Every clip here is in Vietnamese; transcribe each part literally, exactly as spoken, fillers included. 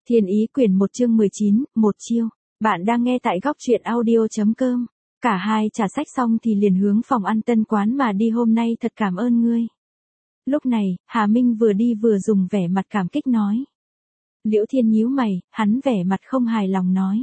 Thiên ý quyển một chương mười chín, một chiêu. Bạn đang nghe tại góc truyện audio.com. Cả hai trả sách xong thì liền hướng phòng ăn Tân Quán mà đi, hôm nay thật cảm ơn ngươi. Lúc này, Hà Minh vừa đi vừa dùng vẻ mặt cảm kích nói. Liễu Thiên nhíu mày, hắn vẻ mặt không hài lòng nói.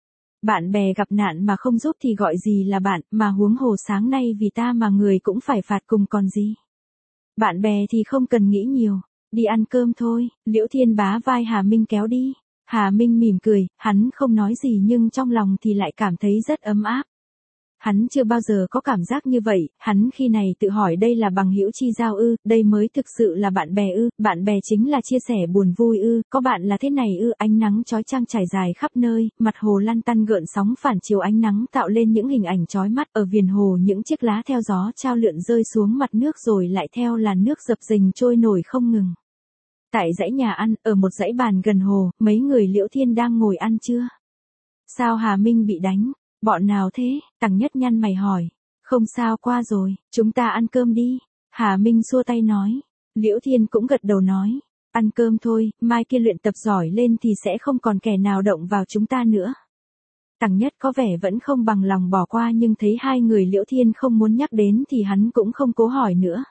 Bạn bè gặp nạn mà không giúp thì gọi gì là bạn, mà huống hồ sáng nay vì ta mà người cũng phải phạt cùng còn gì. Bạn bè thì không cần nghĩ nhiều. Đi ăn cơm thôi. Liễu Thiên bá vai Hà Minh kéo đi. Hà Minh mỉm cười, hắn không nói gì nhưng trong lòng thì lại cảm thấy rất ấm áp. Hắn chưa bao giờ có cảm giác như vậy, hắn khi này tự hỏi đây là bằng hữu chi giao ư, đây mới thực sự là bạn bè ư, bạn bè chính là chia sẻ buồn vui ư, có bạn là thế này ư, ánh nắng chói chang trải dài khắp nơi, mặt hồ lăn tăn gợn sóng phản chiếu ánh nắng tạo lên những hình ảnh chói mắt, ở viền hồ những chiếc lá theo gió trao lượn rơi xuống mặt nước rồi lại theo làn nước dập dềnh trôi nổi không ngừng. Tại dãy nhà ăn, ở một dãy bàn gần hồ, mấy người Liễu Thiên đang ngồi ăn trưa. Sao Hà Minh bị đánh? Bọn nào thế? Tằng Nhất nhăn mày hỏi. Không sao, qua rồi, chúng ta ăn cơm đi. Hà Minh xua tay nói. Liễu Thiên cũng gật đầu nói. Ăn cơm thôi, mai kia luyện tập giỏi lên thì sẽ không còn kẻ nào động vào chúng ta nữa. Tằng Nhất có vẻ vẫn không bằng lòng bỏ qua nhưng thấy hai người Liễu Thiên không muốn nhắc đến thì hắn cũng không cố hỏi nữa.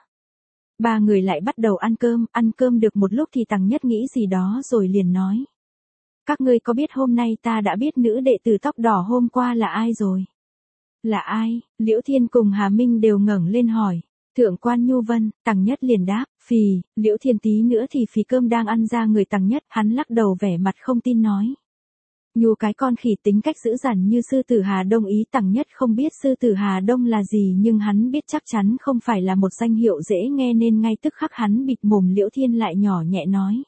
Ba người lại bắt đầu ăn cơm, ăn cơm được một lúc thì Tằng Nhất nghĩ gì đó rồi liền nói. Các ngươi có biết hôm nay ta đã biết nữ đệ tử tóc đỏ hôm qua là ai rồi? Là ai? Liễu Thiên cùng Hà Minh đều ngẩng lên hỏi. Thượng quan Nhu Vân. Tằng Nhất liền đáp, phì. Liễu Thiên tí nữa thì phì cơm đang ăn ra người Tằng Nhất, hắn lắc đầu vẻ mặt không tin nói. Nhu cái con khỉ tính cách dữ dằn như sư tử Hà Đông ý. Tằng Nhất không biết sư tử Hà Đông là gì nhưng hắn biết chắc chắn không phải là một danh hiệu dễ nghe nên ngay tức khắc hắn bịt mồm. Liễu Thiên lại nhỏ nhẹ nói.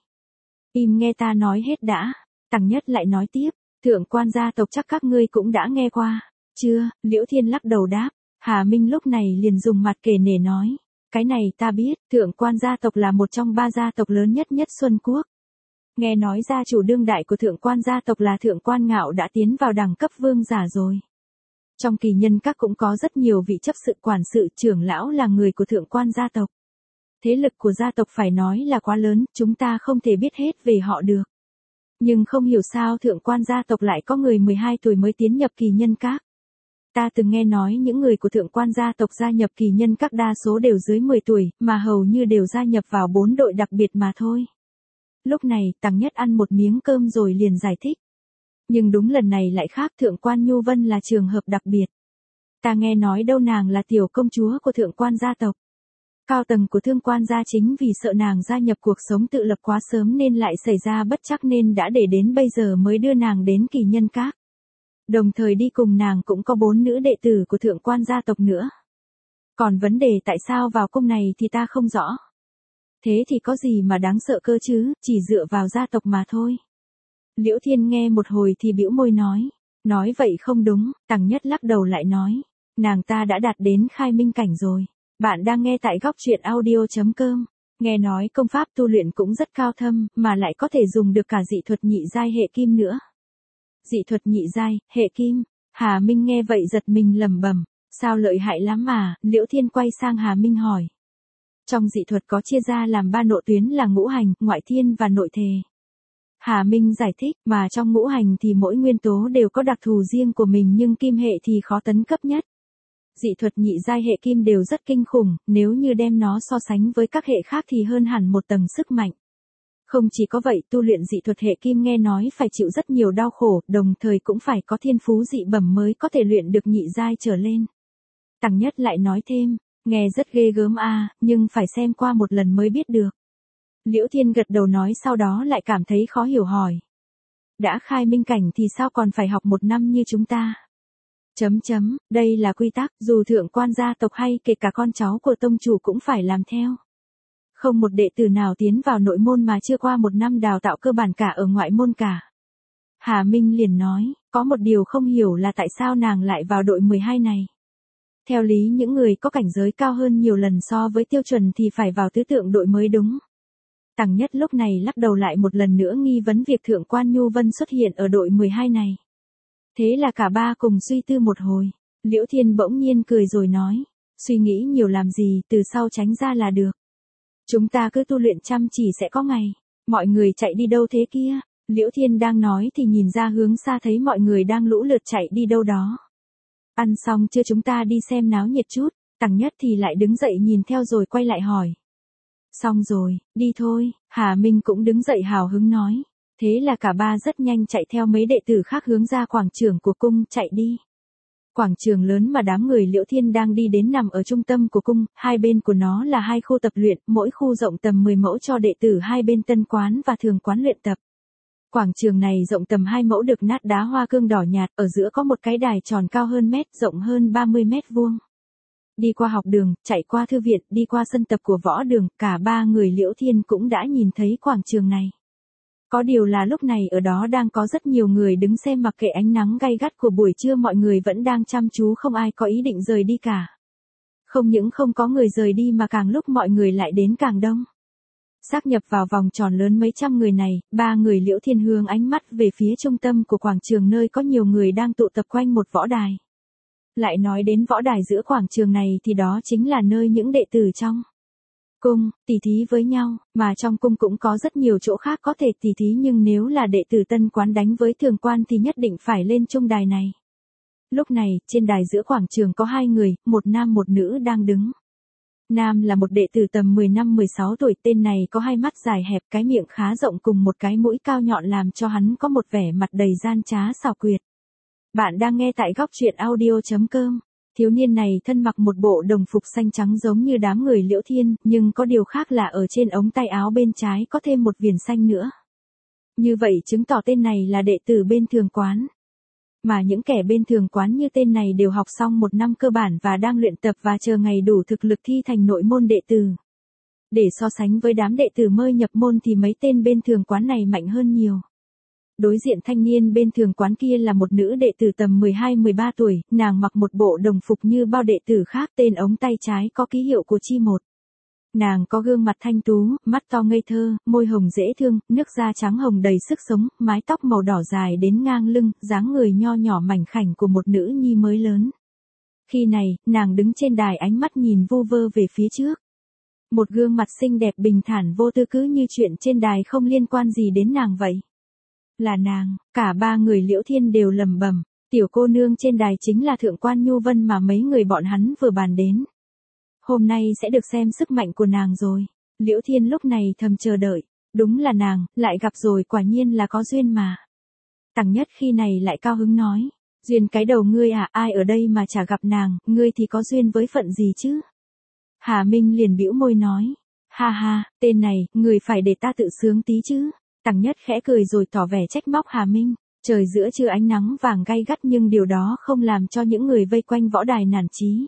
Im nghe ta nói hết đã. Tằng Nhất lại nói tiếp, thượng quan gia tộc chắc các ngươi cũng đã nghe qua. Chưa? Liễu Thiên lắc đầu đáp. Hà Minh lúc này liền dùng mặt kể nể nói. Cái này ta biết, thượng quan gia tộc là một trong ba gia tộc lớn nhất nhất Xuân Quốc. Nghe nói gia chủ đương đại của thượng quan gia tộc là thượng quan Ngạo đã tiến vào đẳng cấp vương giả rồi. Trong kỳ nhân các cũng có rất nhiều vị chấp sự quản sự, trưởng lão là người của thượng quan gia tộc. Thế lực của gia tộc phải nói là quá lớn, chúng ta không thể biết hết về họ được. Nhưng không hiểu sao thượng quan gia tộc lại có người mười hai tuổi mới tiến nhập kỳ nhân các. Ta từng nghe nói những người của thượng quan gia tộc gia nhập kỳ nhân các đa số đều dưới mười tuổi, mà hầu như đều gia nhập vào bốn đội đặc biệt mà thôi. Lúc này, Tằng Nhất ăn một miếng cơm rồi liền giải thích. Nhưng đúng lần này lại khác, thượng quan Nhu Vân là trường hợp đặc biệt. Ta nghe nói đâu nàng là tiểu công chúa của thượng quan gia tộc. Cao tầng của thương quan gia chính vì sợ nàng gia nhập cuộc sống tự lập quá sớm nên lại xảy ra bất trắc nên đã để đến bây giờ mới đưa nàng đến kỳ nhân các. Đồng thời đi cùng nàng cũng có bốn nữ đệ tử của thượng quan gia tộc nữa. Còn vấn đề tại sao vào cung này thì ta không rõ. Thế thì có gì mà đáng sợ cơ chứ, chỉ dựa vào gia tộc mà thôi. Liễu Thiên nghe một hồi thì bĩu môi nói. Nói vậy không đúng, Tằng Nhất lắc đầu lại nói. Nàng ta đã đạt đến khai minh cảnh rồi. Bạn đang nghe tại góc truyện audio.com. Nghe nói công pháp tu luyện cũng rất cao thâm, mà lại có thể dùng được cả dị thuật nhị giai hệ kim nữa. Dị thuật nhị giai, hệ kim. Hà Minh nghe vậy giật mình lẩm bẩm. Sao lợi hại lắm mà? Liễu Thiên quay sang Hà Minh hỏi. Trong dị thuật có chia ra làm ba nội tuyến là ngũ hành, ngoại thiên và nội thể. Hà Minh giải thích, mà trong ngũ hành thì mỗi nguyên tố đều có đặc thù riêng của mình nhưng kim hệ thì khó tấn cấp nhất. Dị thuật nhị giai hệ kim đều rất kinh khủng, nếu như đem nó so sánh với các hệ khác thì hơn hẳn một tầng sức mạnh. Không chỉ có vậy, tu luyện dị thuật hệ kim nghe nói phải chịu rất nhiều đau khổ, đồng thời cũng phải có thiên phú dị bẩm mới có thể luyện được nhị giai trở lên. Tằng Nhất lại nói thêm, nghe rất ghê gớm a, nhưng phải xem qua một lần mới biết được. Liễu Thiên gật đầu nói sau đó lại cảm thấy khó hiểu hỏi. Đã khai minh cảnh thì sao còn phải học một năm như chúng ta? Chấm chấm, đây là quy tắc, dù thượng quan gia tộc hay kể cả con cháu của tông chủ cũng phải làm theo. Không một đệ tử nào tiến vào nội môn mà chưa qua một năm đào tạo cơ bản cả ở ngoại môn cả. Hà Minh liền nói, có một điều không hiểu là tại sao nàng lại vào đội mười hai này. Theo lý những người có cảnh giới cao hơn nhiều lần so với tiêu chuẩn thì phải vào tứ tượng đội mới đúng. Tằng Nhất lúc này lắc đầu lại một lần nữa nghi vấn việc thượng quan Nhu Vân xuất hiện ở đội mười hai này. Thế là cả ba cùng suy tư một hồi. Liễu Thiên bỗng nhiên cười rồi nói. Suy nghĩ nhiều làm gì, từ sau tránh ra là được. Chúng ta cứ tu luyện chăm chỉ sẽ có ngày. Mọi người chạy đi đâu thế kia? Liễu Thiên đang nói thì nhìn ra hướng xa thấy mọi người đang lũ lượt chạy đi đâu đó. Ăn xong chưa chúng ta đi xem náo nhiệt chút, Tằng Nhất thì lại đứng dậy nhìn theo rồi quay lại hỏi. Xong rồi, đi thôi, Hà Minh cũng đứng dậy hào hứng nói. Thế là cả ba rất nhanh chạy theo mấy đệ tử khác hướng ra quảng trường của cung chạy đi. Quảng trường lớn mà đám người Liễu Thiên đang đi đến nằm ở trung tâm của cung, hai bên của nó là hai khu tập luyện, mỗi khu rộng tầm mười mẫu cho đệ tử hai bên tân quán và thường quán luyện tập. Quảng trường này rộng tầm hai mẫu được nát đá hoa cương đỏ nhạt, ở giữa có một cái đài tròn cao hơn mét, rộng hơn ba mươi mét vuông. Đi qua học đường, chạy qua thư viện, đi qua sân tập của võ đường, cả ba người Liễu Thiên cũng đã nhìn thấy quảng trường này. Có điều là lúc này ở đó đang có rất nhiều người đứng xem, mặc kệ ánh nắng gay gắt của buổi trưa mọi người vẫn đang chăm chú, không ai có ý định rời đi cả. Không những không có người rời đi mà càng lúc mọi người lại đến càng đông. Sáp nhập vào vòng tròn lớn mấy trăm người này, ba người Liễu Thiên hướng ánh mắt về phía trung tâm của quảng trường nơi có nhiều người đang tụ tập quanh một võ đài. Lại nói đến võ đài giữa quảng trường này thì đó chính là nơi những đệ tử trong cung tỉ thí với nhau, mà trong cung cũng có rất nhiều chỗ khác có thể tỉ thí, nhưng nếu là đệ tử tân quán đánh với thường quan thì nhất định phải lên trung đài này. Lúc này, trên đài giữa quảng trường có hai người, một nam một nữ đang đứng. Nam là một đệ tử tầm mười lăm mười sáu tuổi, tên này có hai mắt dài hẹp, cái miệng khá rộng cùng một cái mũi cao nhọn làm cho hắn có một vẻ mặt đầy gian trá xảo quyệt. Bạn đang nghe tại góc truyện audio chấm com. Thiếu niên này thân mặc một bộ đồng phục xanh trắng giống như đám người Liễu Thiên, nhưng có điều khác là ở trên ống tay áo bên trái có thêm một viền xanh nữa. Như vậy chứng tỏ tên này là đệ tử bên thường quán. Mà những kẻ bên thường quán như tên này đều học xong một năm cơ bản và đang luyện tập và chờ ngày đủ thực lực thi thành nội môn đệ tử. Để so sánh với đám đệ tử mới nhập môn thì mấy tên bên thường quán này mạnh hơn nhiều. Đối diện thanh niên bên thường quán kia là một nữ đệ tử tầm mười hai mười ba tuổi, nàng mặc một bộ đồng phục như bao đệ tử khác, tên ống tay trái có ký hiệu của chi một. Nàng có gương mặt thanh tú, mắt to ngây thơ, môi hồng dễ thương, nước da trắng hồng đầy sức sống, mái tóc màu đỏ dài đến ngang lưng, dáng người nho nhỏ mảnh khảnh của một nữ nhi mới lớn. Khi này, nàng đứng trên đài ánh mắt nhìn vu vơ về phía trước. Một gương mặt xinh đẹp bình thản vô tư, cứ như chuyện trên đài không liên quan gì đến nàng vậy. Là nàng, cả ba người Liễu Thiên đều lẩm bẩm, tiểu cô nương trên đài chính là Thượng quan Nhu Vân mà mấy người bọn hắn vừa bàn đến. Hôm nay sẽ được xem sức mạnh của nàng rồi. Liễu Thiên lúc này thầm chờ đợi, đúng là nàng, lại gặp rồi, quả nhiên là có duyên mà. Tằng Nhất khi này lại cao hứng nói, duyên cái đầu ngươi à, ai ở đây mà chả gặp nàng, ngươi thì có duyên với phận gì chứ? Hà Minh liền bĩu môi nói, ha ha, tên này, người phải để ta tự sướng tí chứ. Tằng Nhất khẽ cười rồi tỏ vẻ trách móc Hà Minh. Trời giữa trưa ánh nắng vàng gay gắt nhưng điều đó không làm cho những người vây quanh võ đài nản chí.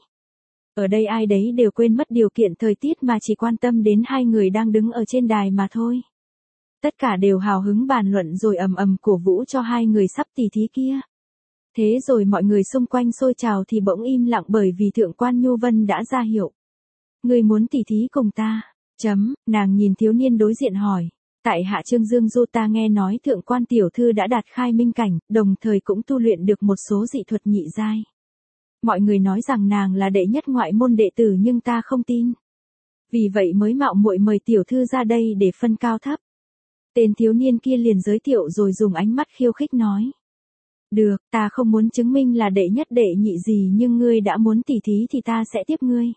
Ở đây ai đấy đều quên mất điều kiện thời tiết mà chỉ quan tâm đến hai người đang đứng ở trên đài mà thôi. Tất cả đều hào hứng bàn luận rồi ầm ầm cổ vũ cho hai người sắp tỉ thí kia. Thế rồi mọi người xung quanh xôi trào thì bỗng im lặng bởi vì Thượng quan Nhu Vân đã ra hiệu. Người muốn tỉ thí cùng ta? Chấm, nàng nhìn thiếu niên đối diện hỏi. Tại hạ Trương Dương Du, ta nghe nói Thượng quan tiểu thư đã đạt khai minh cảnh, đồng thời cũng tu luyện được một số dị thuật nhị giai. Mọi người nói rằng nàng là đệ nhất ngoại môn đệ tử nhưng ta không tin. Vì vậy mới mạo muội mời tiểu thư ra đây để phân cao thấp. Tên thiếu niên kia liền giới thiệu rồi dùng ánh mắt khiêu khích nói. Được, ta không muốn chứng minh là đệ nhất đệ nhị gì, nhưng ngươi đã muốn tỉ thí thì ta sẽ tiếp ngươi.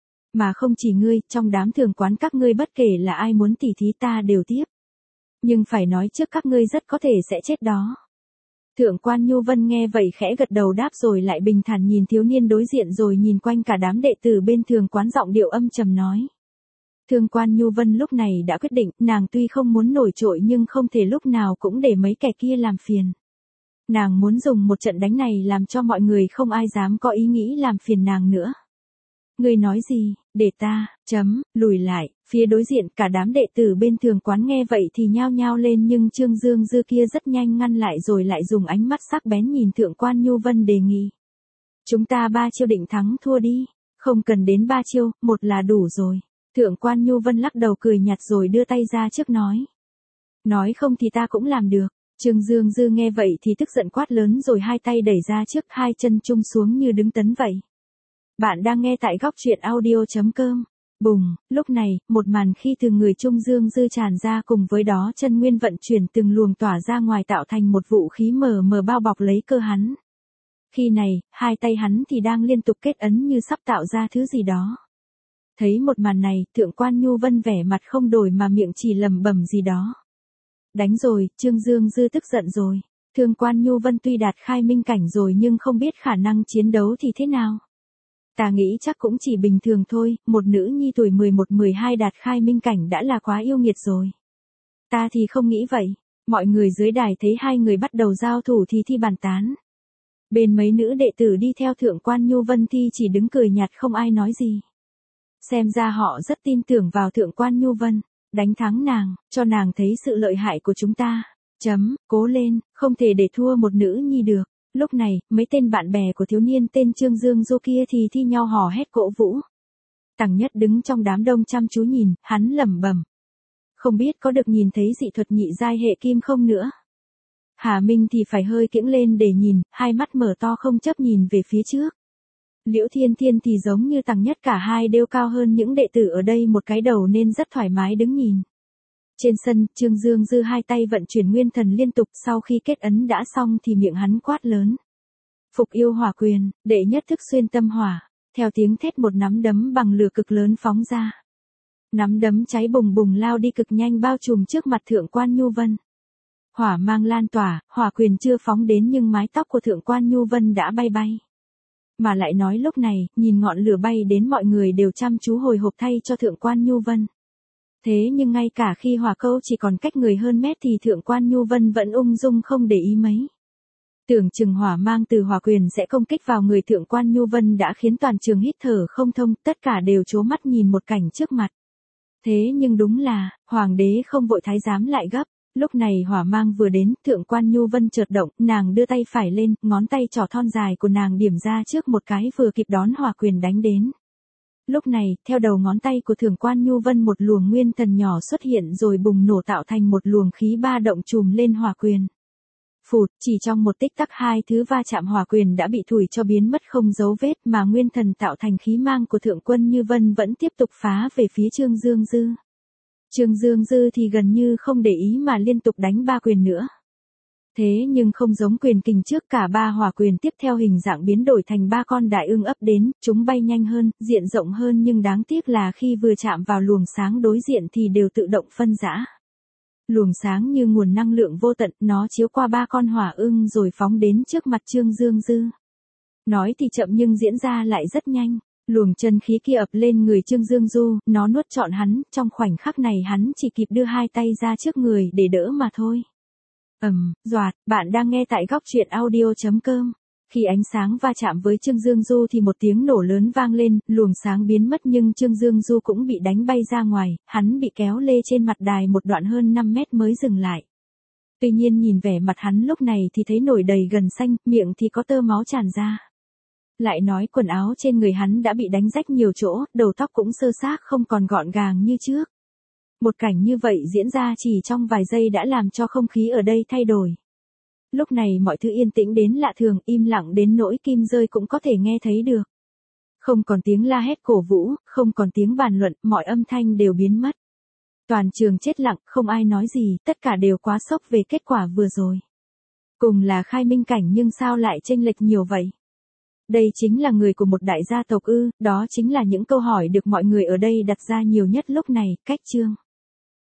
Mà không chỉ ngươi, trong đám thường quán các ngươi bất kể là ai muốn tỉ thí ta đều tiếp. Nhưng phải nói trước các ngươi rất có thể sẽ chết đó. Thượng quan Nhu Vân nghe vậy khẽ gật đầu đáp rồi lại bình thản nhìn thiếu niên đối diện rồi nhìn quanh cả đám đệ tử bên thường quán, giọng điệu âm trầm nói. Thượng quan Nhu Vân lúc này đã quyết định, nàng tuy không muốn nổi trội nhưng không thể lúc nào cũng để mấy kẻ kia làm phiền. Nàng muốn dùng một trận đánh này làm cho mọi người không ai dám có ý nghĩ làm phiền nàng nữa. Ngươi nói gì, để ta, chấm, lùi lại, phía đối diện cả đám đệ tử bên thường quán nghe vậy thì nhao nhao lên nhưng Trương Dương Dư kia rất nhanh ngăn lại rồi lại dùng ánh mắt sắc bén nhìn Thượng quan Nhu Vân đề nghị. Chúng ta ba chiêu định thắng thua đi, không cần đến ba chiêu, một là đủ rồi. Thượng quan Nhu Vân lắc đầu cười nhạt rồi đưa tay ra trước nói. Nói không thì ta cũng làm được. Trương Dương Dư nghe vậy thì tức giận quát lớn rồi hai tay đẩy ra trước, hai chân chung xuống như đứng tấn vậy. Bạn đang nghe tại góc truyện audio chấm com. Bùng, lúc này, một màn khi từ người Trung Dương Dư tràn ra cùng với đó chân nguyên vận chuyển từng luồng tỏa ra ngoài tạo thành một vũ khí mờ mờ bao bọc lấy cơ hắn. Khi này, hai tay hắn thì đang liên tục kết ấn như sắp tạo ra thứ gì đó. Thấy một màn này, Thượng quan Nhu Vân vẻ mặt không đổi mà miệng chỉ lẩm bẩm gì đó. Đánh rồi, Trương Dương Dư tức giận rồi. Thượng quan Nhu Vân tuy đạt khai minh cảnh rồi nhưng không biết khả năng chiến đấu thì thế nào. Ta nghĩ chắc cũng chỉ bình thường thôi, một nữ nhi tuổi mười một mười hai đạt khai minh cảnh đã là quá yêu nghiệt rồi. Ta thì không nghĩ vậy. Mọi người dưới đài thấy hai người bắt đầu giao thủ thì thi bàn tán. Bên mấy nữ đệ tử đi theo Thượng quan Nhu Vân thì chỉ đứng cười nhạt không ai nói gì. Xem ra họ rất tin tưởng vào Thượng quan Nhu Vân, đánh thắng nàng, cho nàng thấy sự lợi hại của chúng ta. Chấm, cố lên, không thể để thua một nữ nhi được. Lúc này, mấy tên bạn bè của thiếu niên tên Trương Dương Du kia thì thi nhau hò hét cổ vũ. Tằng Nhất đứng trong đám đông chăm chú nhìn, hắn lẩm bẩm. Không biết có được nhìn thấy dị thuật nhị giai hệ kim không nữa. Hà Minh thì phải hơi kiễng lên để nhìn, hai mắt mở to không chấp nhìn về phía trước. Liễu Thiên Thiên thì giống như Tằng Nhất, cả hai đều cao hơn những đệ tử ở đây một cái đầu nên rất thoải mái đứng nhìn. Trên sân, Trương Dương Dư hai tay vận chuyển nguyên thần liên tục, sau khi kết ấn đã xong thì miệng hắn quát lớn. Phục yêu hỏa quyền, đệ nhất thức xuyên tâm hỏa, theo tiếng thét một nắm đấm bằng lửa cực lớn phóng ra. Nắm đấm cháy bùng bùng lao đi cực nhanh bao trùm trước mặt Thượng quan Nhu Vân. Hỏa mang lan tỏa, hỏa quyền chưa phóng đến nhưng mái tóc của Thượng quan Nhu Vân đã bay bay. Mà lại nói lúc này, nhìn ngọn lửa bay đến mọi người đều chăm chú hồi hộp thay cho Thượng quan Nhu Vân. Thế nhưng ngay cả khi hỏa câu chỉ còn cách người hơn mét thì Thượng quan Nhu Vân vẫn ung dung không để ý mấy. Tưởng chừng hỏa mang từ hỏa quyền sẽ công kích vào người Thượng quan Nhu Vân đã khiến toàn trường hít thở không thông, tất cả đều trố mắt nhìn một cảnh trước mặt. Thế nhưng đúng là, hoàng đế không vội thái giám lại gấp. Lúc này hỏa mang vừa đến, Thượng quan Nhu Vân chợt động, nàng đưa tay phải lên, ngón tay trỏ thon dài của nàng điểm ra trước một cái vừa kịp đón hỏa quyền đánh đến. Lúc này, theo đầu ngón tay của Thượng quan Nhu Vân một luồng nguyên thần nhỏ xuất hiện rồi bùng nổ tạo thành một luồng khí ba động trùm lên hỏa quyền. Phụt, chỉ trong một tích tắc hai thứ va chạm hỏa quyền đã bị thủi cho biến mất không dấu vết mà nguyên thần tạo thành khí mang của Thượng quan Nhu Vân vẫn tiếp tục phá về phía Trương Dương Dư. Trương Dương Dư thì gần như không để ý mà liên tục đánh ba quyền nữa. Thế nhưng không giống quyền kình trước, cả ba hỏa quyền tiếp theo hình dạng biến đổi thành ba con đại ưng ấp đến, chúng bay nhanh hơn, diện rộng hơn nhưng đáng tiếc là khi vừa chạm vào luồng sáng đối diện thì đều tự động phân rã. Luồng sáng như nguồn năng lượng vô tận, nó chiếu qua ba con hỏa ưng rồi phóng đến trước mặt Trương Dương Dư. Nói thì chậm nhưng diễn ra lại rất nhanh. Luồng chân khí kia ập lên người Trương Dương Du, nó nuốt trọn hắn, trong khoảnh khắc này hắn chỉ kịp đưa hai tay ra trước người để đỡ mà thôi. Ầm, um, doạt, bạn đang nghe tại góc truyện audio chấm com. Khi ánh sáng va chạm với Trương Dương Du thì một tiếng nổ lớn vang lên, luồng sáng biến mất nhưng Trương Dương Du cũng bị đánh bay ra ngoài, hắn bị kéo lê trên mặt đài một đoạn hơn năm mét mới dừng lại. Tuy nhiên nhìn vẻ mặt hắn lúc này thì thấy nổi đầy gần xanh, miệng thì có tơ máu tràn ra. Lại nói quần áo trên người hắn đã bị đánh rách nhiều chỗ, đầu tóc cũng sơ xác không còn gọn gàng như trước. Một cảnh như vậy diễn ra chỉ trong vài giây đã làm cho không khí ở đây thay đổi. Lúc này mọi thứ yên tĩnh đến lạ thường, im lặng đến nỗi kim rơi cũng có thể nghe thấy được. Không còn tiếng la hét cổ vũ, không còn tiếng bàn luận, mọi âm thanh đều biến mất. Toàn trường chết lặng, không ai nói gì, tất cả đều quá sốc về kết quả vừa rồi. Cùng là khai minh cảnh nhưng sao lại chênh lệch nhiều vậy? Đây chính là người của một đại gia tộc ư, đó chính là những câu hỏi được mọi người ở đây đặt ra nhiều nhất lúc này, cách chương.